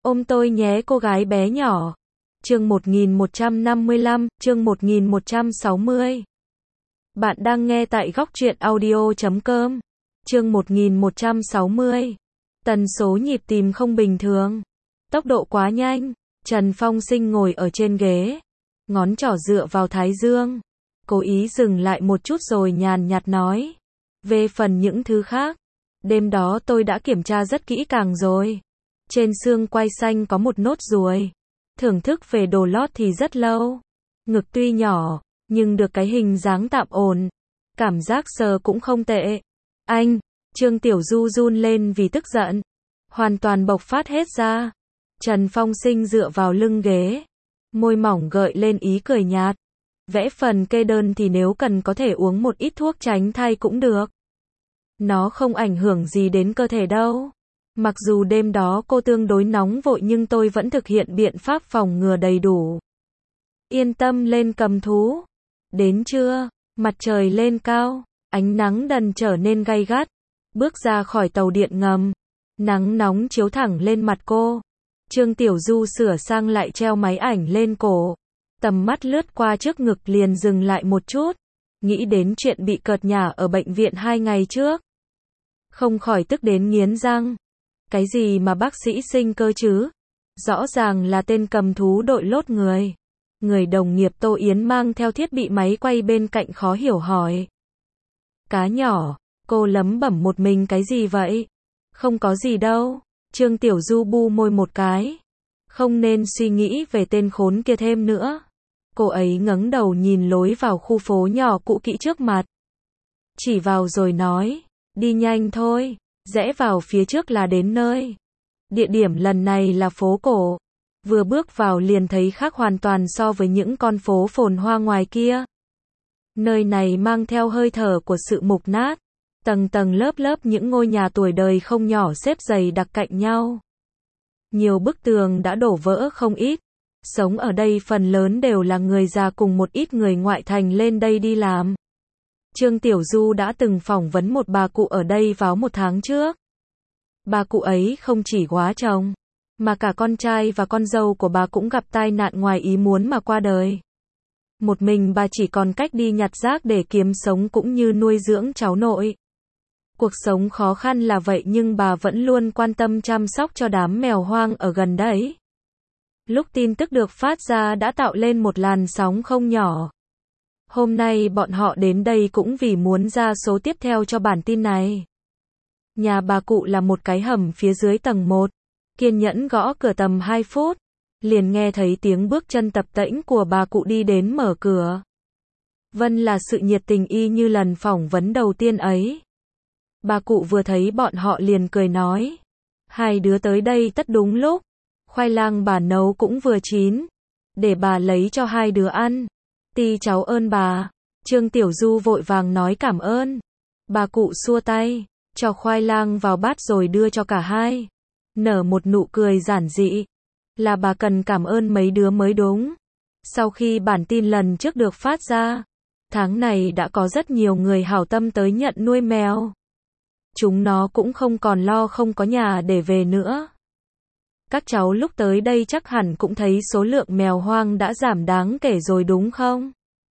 Ôm tôi nhé cô gái bé nhỏ. Chương 1155, chương 1160. Bạn đang nghe tại góc truyện audio.com. Chương 1160. Tần số nhịp tim không bình thường. Tốc độ quá nhanh. Trần Phong Sinh ngồi ở trên ghế, ngón trỏ dựa vào thái dương, cố ý dừng lại một chút rồi nhàn nhạt nói. Về phần những thứ khác, đêm đó tôi đã kiểm tra rất kỹ càng rồi. Trên xương quai xanh có một nốt ruồi. Thưởng thức về đồ lót thì rất lâu. Ngực tuy nhỏ, nhưng được cái hình dáng tạm ổn. Cảm giác sờ cũng không tệ. Anh, Trương Tiểu Du run lên vì tức giận. Hoàn toàn bộc phát hết ra. Trần Phong Sinh dựa vào lưng ghế. Môi mỏng gợi lên ý cười nhạt. Vẽ phần kê đơn thì nếu cần có thể uống một ít thuốc tránh thai cũng được. Nó không ảnh hưởng gì đến cơ thể đâu. Mặc dù đêm đó cô tương đối nóng vội nhưng tôi vẫn thực hiện biện pháp phòng ngừa đầy đủ. Yên tâm lên cầm thú. Đến trưa, mặt trời lên cao, ánh nắng dần trở nên gay gắt. Bước ra khỏi tàu điện ngầm, nắng nóng chiếu thẳng lên mặt cô. Trương Tiểu Du sửa sang lại treo máy ảnh lên cổ. Tầm mắt lướt qua trước ngực liền dừng lại một chút. Nghĩ đến chuyện bị cợt nhả ở bệnh viện 2 ngày trước. Không khỏi tức đến nghiến răng. Cái gì mà bác sĩ Sinh cơ chứ? Rõ ràng là tên cầm thú đội lốt người. Người đồng nghiệp Tô Yến mang theo thiết bị máy quay bên cạnh khó hiểu hỏi. Cá nhỏ, cô lẩm bẩm một mình cái gì vậy? Không có gì đâu. Trương Tiểu Du bu môi một cái. Không nên suy nghĩ về tên khốn kia thêm nữa. Cô ấy ngẩng đầu nhìn lối vào khu phố nhỏ cũ kỹ trước mặt. Chỉ vào rồi nói, đi nhanh thôi, rẽ vào phía trước là đến nơi. Địa điểm lần này là phố cổ. Vừa bước vào liền thấy khác hoàn toàn so với những con phố phồn hoa ngoài kia. Nơi này mang theo hơi thở của sự mục nát. Tầng tầng lớp lớp những ngôi nhà tuổi đời không nhỏ xếp dày đặc cạnh nhau. Nhiều bức tường đã đổ vỡ không ít. Sống ở đây phần lớn đều là người già cùng một ít người ngoại thành lên đây đi làm. Trương Tiểu Du đã từng phỏng vấn một bà cụ ở đây vào 1 tháng trước. Bà cụ ấy không chỉ góa chồng, mà cả con trai và con dâu của bà cũng gặp tai nạn ngoài ý muốn mà qua đời. Một mình bà chỉ còn cách đi nhặt rác để kiếm sống cũng như nuôi dưỡng cháu nội. Cuộc sống khó khăn là vậy nhưng bà vẫn luôn quan tâm chăm sóc cho đám mèo hoang ở gần đấy. Lúc tin tức được phát ra đã tạo lên một làn sóng không nhỏ. Hôm nay bọn họ đến đây cũng vì muốn ra số tiếp theo cho bản tin này. Nhà bà cụ là một cái hầm phía dưới tầng 1. Kiên nhẫn gõ cửa tầm 2 phút. Liền nghe thấy tiếng bước chân tập tễnh của bà cụ đi đến mở cửa. Vân là sự nhiệt tình y như lần phỏng vấn đầu tiên ấy. Bà cụ vừa thấy bọn họ liền cười nói. Hai đứa tới đây tất đúng lúc. Khoai lang bà nấu cũng vừa chín. Để bà lấy cho hai đứa ăn. Ti cháu ơn bà. Trương Tiểu Du vội vàng nói cảm ơn. Bà cụ xua tay, cho khoai lang vào bát rồi đưa cho cả hai. Nở một nụ cười giản dị. Là bà cần cảm ơn mấy đứa mới đúng. Sau khi bản tin lần trước được phát ra, tháng này đã có rất nhiều người hảo tâm tới nhận nuôi mèo. Chúng nó cũng không còn lo không có nhà để về nữa. Các cháu lúc tới đây chắc hẳn cũng thấy số lượng mèo hoang đã giảm đáng kể rồi đúng không?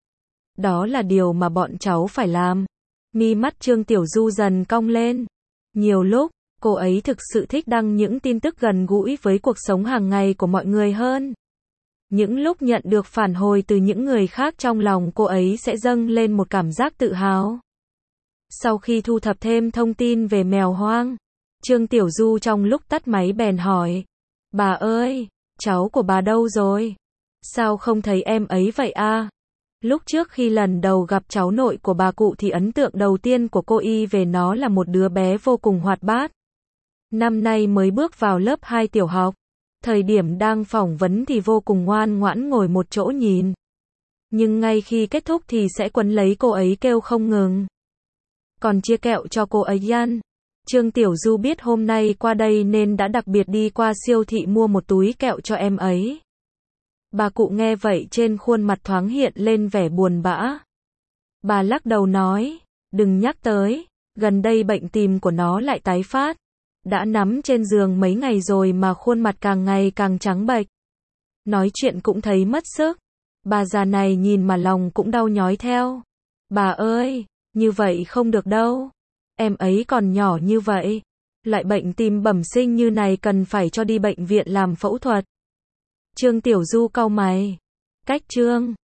Đó là điều mà bọn cháu phải làm. Mi mắt Trương Tiểu Du dần cong lên. Nhiều lúc, cô ấy thực sự thích đăng những tin tức gần gũi với cuộc sống hàng ngày của mọi người hơn. Những lúc nhận được phản hồi từ những người khác trong lòng cô ấy sẽ dâng lên một cảm giác tự hào. Sau khi thu thập thêm thông tin về mèo hoang, Trương Tiểu Du trong lúc tắt máy bèn hỏi. Bà ơi, cháu của bà đâu rồi? Sao không thấy em ấy vậy à? Lúc trước khi lần đầu gặp cháu nội của bà cụ thì ấn tượng đầu tiên của cô y về nó là một đứa bé vô cùng hoạt bát. Năm nay mới bước vào lớp 2 tiểu học. Thời điểm đang phỏng vấn thì vô cùng ngoan ngoãn ngồi một chỗ nhìn. Nhưng ngay khi kết thúc thì sẽ quấn lấy cô ấy kêu không ngừng. Còn chia kẹo cho cô ấy ăn. Trương Tiểu Du biết hôm nay qua đây nên đã đặc biệt đi qua siêu thị mua một túi kẹo cho em ấy. Bà cụ nghe vậy trên khuôn mặt thoáng hiện lên vẻ buồn bã. Bà lắc đầu nói, đừng nhắc tới, gần đây bệnh tim của nó lại tái phát. Đã nằm trên giường mấy ngày rồi mà khuôn mặt càng ngày càng trắng bệch. Nói chuyện cũng thấy mất sức. Bà già này nhìn mà lòng cũng đau nhói theo. Bà ơi, như vậy không được đâu. Em ấy còn nhỏ như vậy. Loại bệnh tim bẩm sinh như này cần phải cho đi bệnh viện làm phẫu thuật. Trương Tiểu Du cau mày. Cách Trương